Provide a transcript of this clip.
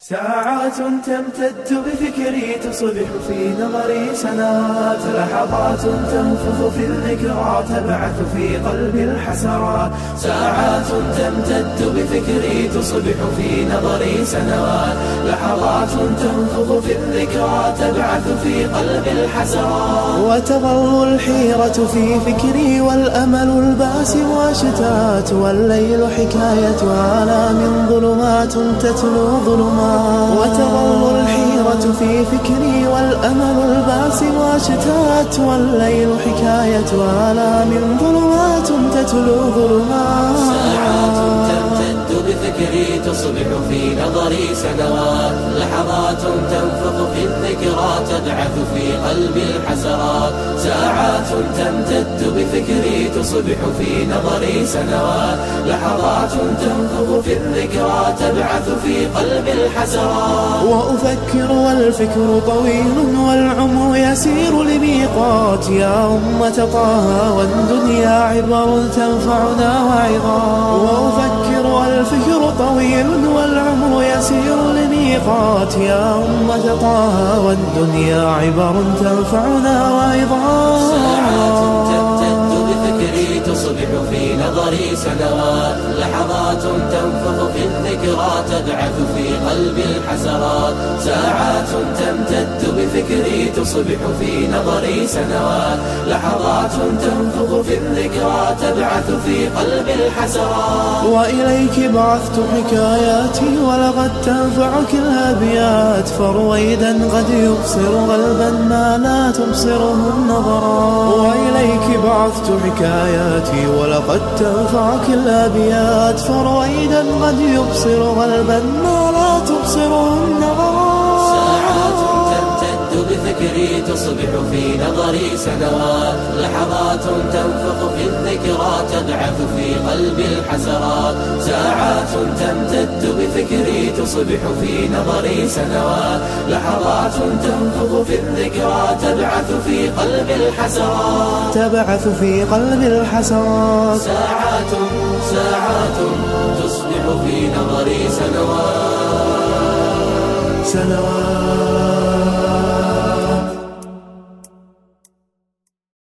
ساعات تمتد بفكري تصبح في نظري سنوات، لحظات تنفض في الذكرى تبعث في قلبي الحسرات. ساعات تمتد بفكري تصبح في نظري سنوات، لحظات تنفض في الذكرى تبعث في قلبي الحسرات. وتظل الحيرة في فكري والأمل الباسم وشتات، والليل حكاية آلام ظلمات تتلو ظلمات. وتظل الحيرة في فكري والأمل الباسم وشتات، والليل حكاية آلام ظلمات تتلو ظلمات. ساعات تمتد بفكري تصبح في نظري سنوات، لحظات تنفض في الذكرى تبعث في قلبي الحسرات. ساعات تمتد بفكري تصبح في نظري سنوات، لحظات تنفض في الذكرى تبعث في قلبي الحسرات. وأفكر والفكر طويل والعمر يسير لميقات، يا أمة طه والدنيا عبر تنفعنا وعظات. وأفكر والفكر طويل والعمر يسير لميقات، يا أمة طه والدنيا عبر تنفعنا وعظات. ساعات تمتد بفكري تصبح في نظري سنوات، لحظات تنفض في الذكرى تبعث في قلبي الحسرات. ساعات تمتد بفكري تصبح في نظري سنوات، لحظات تنفض في الذكرى تبعث في قلبي الحسرات. وإليك بعثت حكاياتي ولقد تنفعك الأبيات، فرويدا قد يبصر قلبا ما لا تبصره النظرات. وإليك بعثت حكاياتي ولقد تنفعك الأبيات، فرويدا قد يبصر قلبا ما لا تبصره النظرات. ساعات تمتد بفكري تصبح في نظري سنوات، لحظات تنفض في الذكرى تبعث في قلبي الحسرات. ساعات تمتد بفكري تصبح في نظري سنوات، لحظات تنفض في الذكرى تبعث في قلبي الحسرات. تبعث في قلبي الحسرات. ساعات تصبح في نظري سنوات.